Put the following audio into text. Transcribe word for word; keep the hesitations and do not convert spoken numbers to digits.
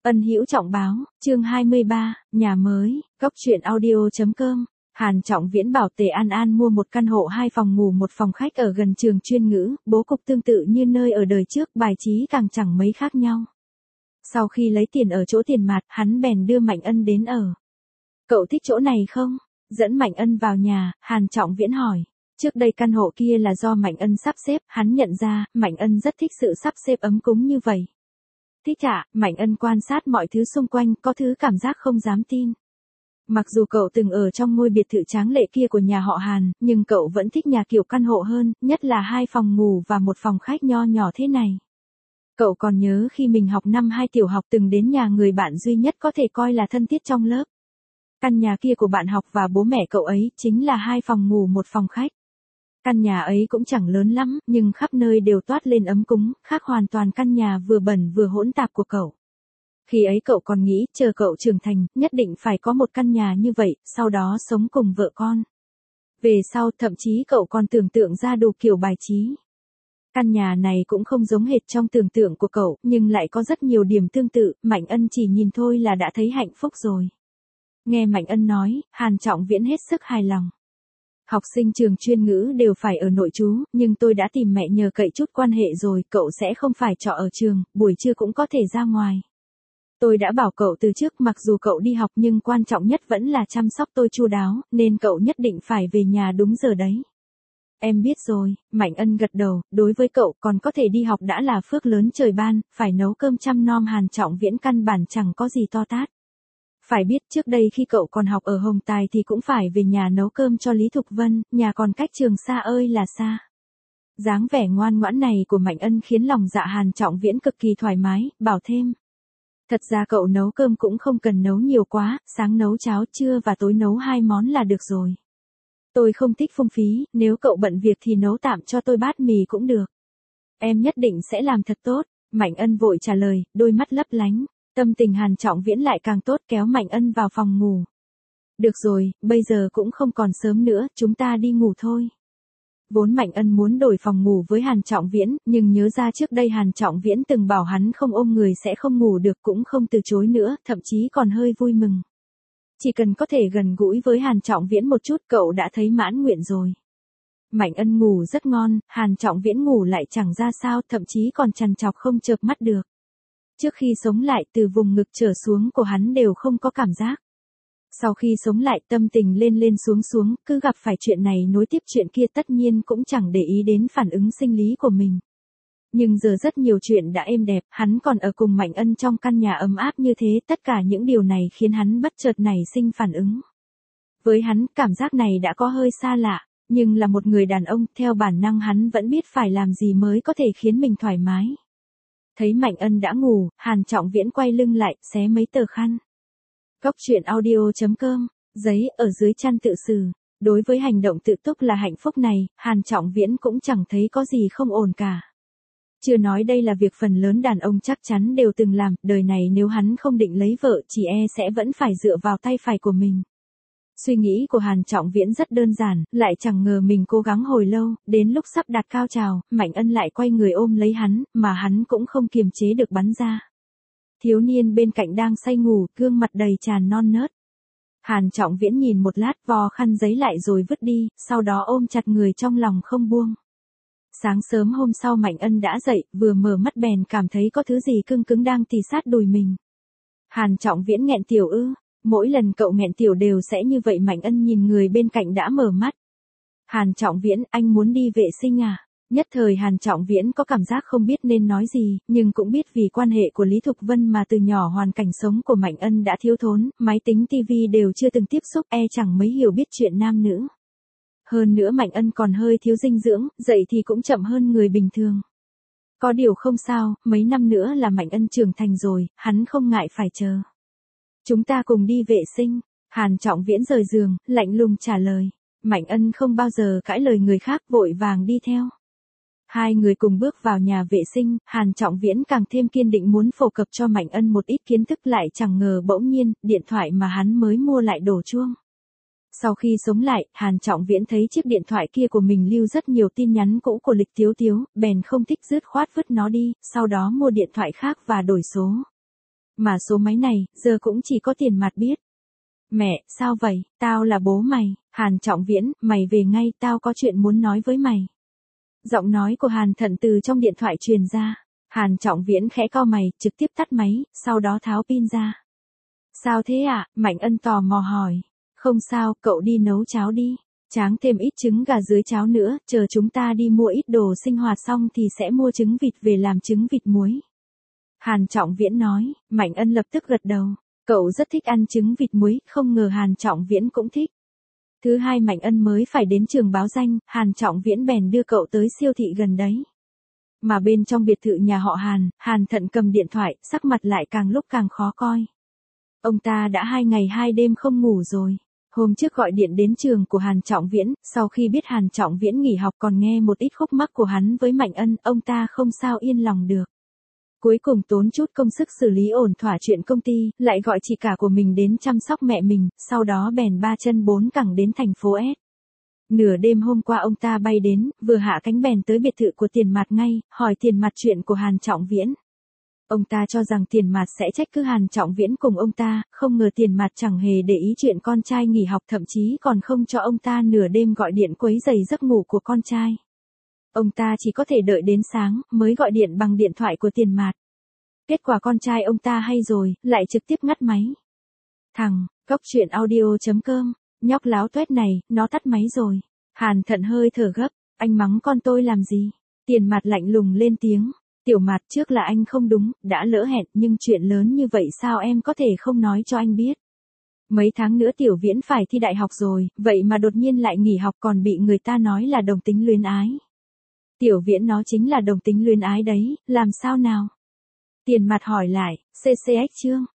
Ân Hữu Trọng báo, chương hai mươi ba, nhà mới, góc truyện audio.com. Hàn Trọng Viễn bảo Tề An An mua một căn hộ hai phòng ngủ một phòng khách ở gần trường chuyên ngữ, bố cục tương tự như nơi ở đời trước, bài trí càng chẳng mấy khác nhau. Sau khi lấy tiền ở chỗ tiền mặt, hắn bèn đưa Mạnh Ân đến ở. Cậu thích chỗ này không? Dẫn Mạnh Ân vào nhà, Hàn Trọng Viễn hỏi. Trước đây căn hộ kia là do Mạnh Ân sắp xếp, hắn nhận ra, Mạnh Ân rất thích sự sắp xếp ấm cúng như vậy. Thích ạ, Mạnh Ân quan sát mọi thứ xung quanh, có thứ cảm giác không dám tin. Mặc dù cậu từng ở trong ngôi biệt thự tráng lệ kia của nhà họ Hàn, nhưng cậu vẫn thích nhà kiểu căn hộ hơn, nhất là hai phòng ngủ và một phòng khách nho nhỏ thế này. Cậu còn nhớ khi mình học năm hai tiểu học từng đến nhà người bạn duy nhất có thể coi là thân thiết trong lớp. Căn nhà kia của bạn học và bố mẹ cậu ấy chính là hai phòng ngủ một phòng khách. Căn nhà ấy cũng chẳng lớn lắm, nhưng khắp nơi đều toát lên ấm cúng, khác hoàn toàn căn nhà vừa bẩn vừa hỗn tạp của cậu. Khi ấy cậu còn nghĩ, chờ cậu trưởng thành, nhất định phải có một căn nhà như vậy, sau đó sống cùng vợ con. Về sau, thậm chí cậu còn tưởng tượng ra đủ kiểu bài trí. Căn nhà này cũng không giống hệt trong tưởng tượng của cậu, nhưng lại có rất nhiều điểm tương tự, Mạnh Ân chỉ nhìn thôi là đã thấy hạnh phúc rồi. Nghe Mạnh Ân nói, Hàn Trọng Viễn hết sức hài lòng. Học sinh trường chuyên ngữ đều phải ở nội trú, nhưng tôi đã tìm mẹ nhờ cậy chút quan hệ rồi, cậu sẽ không phải trọ ở trường, buổi trưa cũng có thể ra ngoài. Tôi đã bảo cậu từ trước, mặc dù cậu đi học nhưng quan trọng nhất vẫn là chăm sóc tôi chu đáo, nên cậu nhất định phải về nhà đúng giờ đấy. Em biết rồi, Mạnh Ân gật đầu, đối với cậu còn có thể đi học đã là phước lớn trời ban, phải nấu cơm chăm nom Hàn Trọng Viễn căn bản chẳng có gì to tát. Phải biết trước đây khi cậu còn học ở Hồng Tài thì cũng phải về nhà nấu cơm cho Lý Thục Vân, nhà còn cách trường xa ơi là xa. Dáng vẻ ngoan ngoãn này của Mạnh Ân khiến lòng dạ Hàn Trọng Viễn cực kỳ thoải mái, bảo thêm. Thật ra cậu nấu cơm cũng không cần nấu nhiều quá, sáng nấu cháo, trưa và tối nấu hai món là được rồi. Tôi không thích phung phí, nếu cậu bận việc thì nấu tạm cho tôi bát mì cũng được. Em nhất định sẽ làm thật tốt, Mạnh Ân vội trả lời, đôi mắt lấp lánh. Tâm tình Hàn Trọng Viễn lại càng tốt, kéo Mạnh Ân vào phòng ngủ. Được rồi, bây giờ cũng không còn sớm nữa, chúng ta đi ngủ thôi. Vốn Mạnh Ân muốn đổi phòng ngủ với Hàn Trọng Viễn, nhưng nhớ ra trước đây Hàn Trọng Viễn từng bảo hắn không ôm người sẽ không ngủ được, cũng không từ chối nữa, thậm chí còn hơi vui mừng. Chỉ cần có thể gần gũi với Hàn Trọng Viễn một chút, cậu đã thấy mãn nguyện rồi. Mạnh Ân ngủ rất ngon, Hàn Trọng Viễn ngủ lại chẳng ra sao, thậm chí còn trằn trọc không chợp mắt được. Trước khi sống lại, từ vùng ngực trở xuống của hắn đều không có cảm giác. Sau khi sống lại, tâm tình lên lên xuống xuống, cứ gặp phải chuyện này nối tiếp chuyện kia, tất nhiên cũng chẳng để ý đến phản ứng sinh lý của mình. Nhưng giờ rất nhiều chuyện đã êm đẹp, hắn còn ở cùng Mạnh Ân trong căn nhà ấm áp như thế, tất cả những điều này khiến hắn bất chợt nảy sinh phản ứng. Với hắn, cảm giác này đã có hơi xa lạ, nhưng là một người đàn ông, theo bản năng hắn vẫn biết phải làm gì mới có thể khiến mình thoải mái. Thấy Mạnh Ân đã ngủ, Hàn Trọng Viễn quay lưng lại, xé mấy tờ khăn. Góc truyện audio.com, giấy ở dưới chăn tự xử. Đối với hành động tự túc là hạnh phúc này, Hàn Trọng Viễn cũng chẳng thấy có gì không ổn cả. Chưa nói đây là việc phần lớn đàn ông chắc chắn đều từng làm, đời này nếu hắn không định lấy vợ, chỉ e sẽ vẫn phải dựa vào tay phải của mình. Suy nghĩ của Hàn Trọng Viễn rất đơn giản, lại chẳng ngờ mình cố gắng hồi lâu, đến lúc sắp đạt cao trào, Mạnh Ân lại quay người ôm lấy hắn, mà hắn cũng không kiềm chế được bắn ra. Thiếu niên bên cạnh đang say ngủ, gương mặt đầy tràn non nớt. Hàn Trọng Viễn nhìn một lát, vò khăn giấy lại rồi vứt đi, sau đó ôm chặt người trong lòng không buông. Sáng sớm hôm sau Mạnh Ân đã dậy, vừa mở mắt bèn cảm thấy có thứ gì cưng cứng đang tì sát đùi mình. Hàn Trọng Viễn nghẹn tiểu ư? Mỗi lần cậu nghẹn tiểu đều sẽ như vậy. Mạnh Ân nhìn người bên cạnh đã mở mắt. Hàn Trọng Viễn, anh muốn đi vệ sinh à? Nhất thời Hàn Trọng Viễn có cảm giác không biết nên nói gì, nhưng cũng biết vì quan hệ của Lý Thục Vân mà từ nhỏ hoàn cảnh sống của Mạnh Ân đã thiếu thốn, máy tính tivi đều chưa từng tiếp xúc, e chẳng mấy hiểu biết chuyện nam nữ. Hơn nữa Mạnh Ân còn hơi thiếu dinh dưỡng, dậy thì cũng chậm hơn người bình thường. Có điều không sao, mấy năm nữa là Mạnh Ân trưởng thành rồi, hắn không ngại phải chờ. Chúng ta cùng đi vệ sinh. Hàn Trọng Viễn rời giường, lạnh lùng trả lời. Mạnh Ân không bao giờ cãi lời người khác, vội vàng đi theo. Hai người cùng bước vào nhà vệ sinh, Hàn Trọng Viễn càng thêm kiên định muốn phổ cập cho Mạnh Ân một ít kiến thức, lại chẳng ngờ bỗng nhiên, điện thoại mà hắn mới mua lại đổ chuông. Sau khi sống lại, Hàn Trọng Viễn thấy chiếc điện thoại kia của mình lưu rất nhiều tin nhắn cũ của Lịch Tiếu Tiếu, bèn không thích dứt khoát vứt nó đi, sau đó mua điện thoại khác và đổi số. Mà số máy này, giờ cũng chỉ có Tiền Mặt biết. Mẹ, sao vậy, tao là bố mày, Hàn Trọng Viễn, mày về ngay, tao có chuyện muốn nói với mày. Giọng nói của Hàn Thận từ trong điện thoại truyền ra. Hàn Trọng Viễn khẽ cau mày, trực tiếp tắt máy, sau đó tháo pin ra. Sao thế ạ? À? Mạnh Ân tò mò hỏi. Không sao, cậu đi nấu cháo đi. Tráng thêm ít trứng gà dưới cháo nữa, chờ chúng ta đi mua ít đồ sinh hoạt xong thì sẽ mua trứng vịt về làm trứng vịt muối. Hàn Trọng Viễn nói, Mạnh Ân lập tức gật đầu. Cậu rất thích ăn trứng vịt muối, không ngờ Hàn Trọng Viễn cũng thích. Thứ hai Mạnh Ân mới phải đến trường báo danh, Hàn Trọng Viễn bèn đưa cậu tới siêu thị gần đấy. Mà bên trong biệt thự nhà họ Hàn, Hàn Thận cầm điện thoại, sắc mặt lại càng lúc càng khó coi. Ông ta đã hai ngày hai đêm không ngủ rồi. Hôm trước gọi điện đến trường của Hàn Trọng Viễn, sau khi biết Hàn Trọng Viễn nghỉ học còn nghe một ít khúc mắc của hắn với Mạnh Ân, ông ta không sao yên lòng được. Cuối cùng tốn chút công sức xử lý ổn thỏa chuyện công ty, lại gọi chị cả của mình đến chăm sóc mẹ mình, sau đó bèn ba chân bốn cẳng đến thành phố S. Nửa đêm hôm qua ông ta bay đến, vừa hạ cánh bèn tới biệt thự của Tiền Mặt ngay, hỏi Tiền Mặt chuyện của Hàn Trọng Viễn. Ông ta cho rằng Tiền Mặt sẽ trách cứ Hàn Trọng Viễn cùng ông ta, không ngờ Tiền Mặt chẳng hề để ý chuyện con trai nghỉ học, thậm chí còn không cho ông ta nửa đêm gọi điện quấy rầy giấc ngủ của con trai. Ông ta chỉ có thể đợi đến sáng, mới gọi điện bằng điện thoại của Tiền Mặt. Kết quả con trai ông ta hay rồi, lại trực tiếp ngắt máy. Thằng, góc truyện audio chấm com, nhóc láo tuét này, nó tắt máy rồi. Hàn Thận hơi thở gấp, anh mắng con tôi làm gì? Tiền Mặt lạnh lùng lên tiếng. Tiểu Mặt, trước là anh không đúng, đã lỡ hẹn, nhưng chuyện lớn như vậy sao em có thể không nói cho anh biết? Mấy tháng nữa Tiểu Viễn phải thi đại học rồi, vậy mà đột nhiên lại nghỉ học còn bị người ta nói là đồng tính luyến ái. Tiểu Viễn nó chính là đồng tính luyến ái đấy, làm sao nào? Tiền Mặt hỏi lại, xê xê ích chương.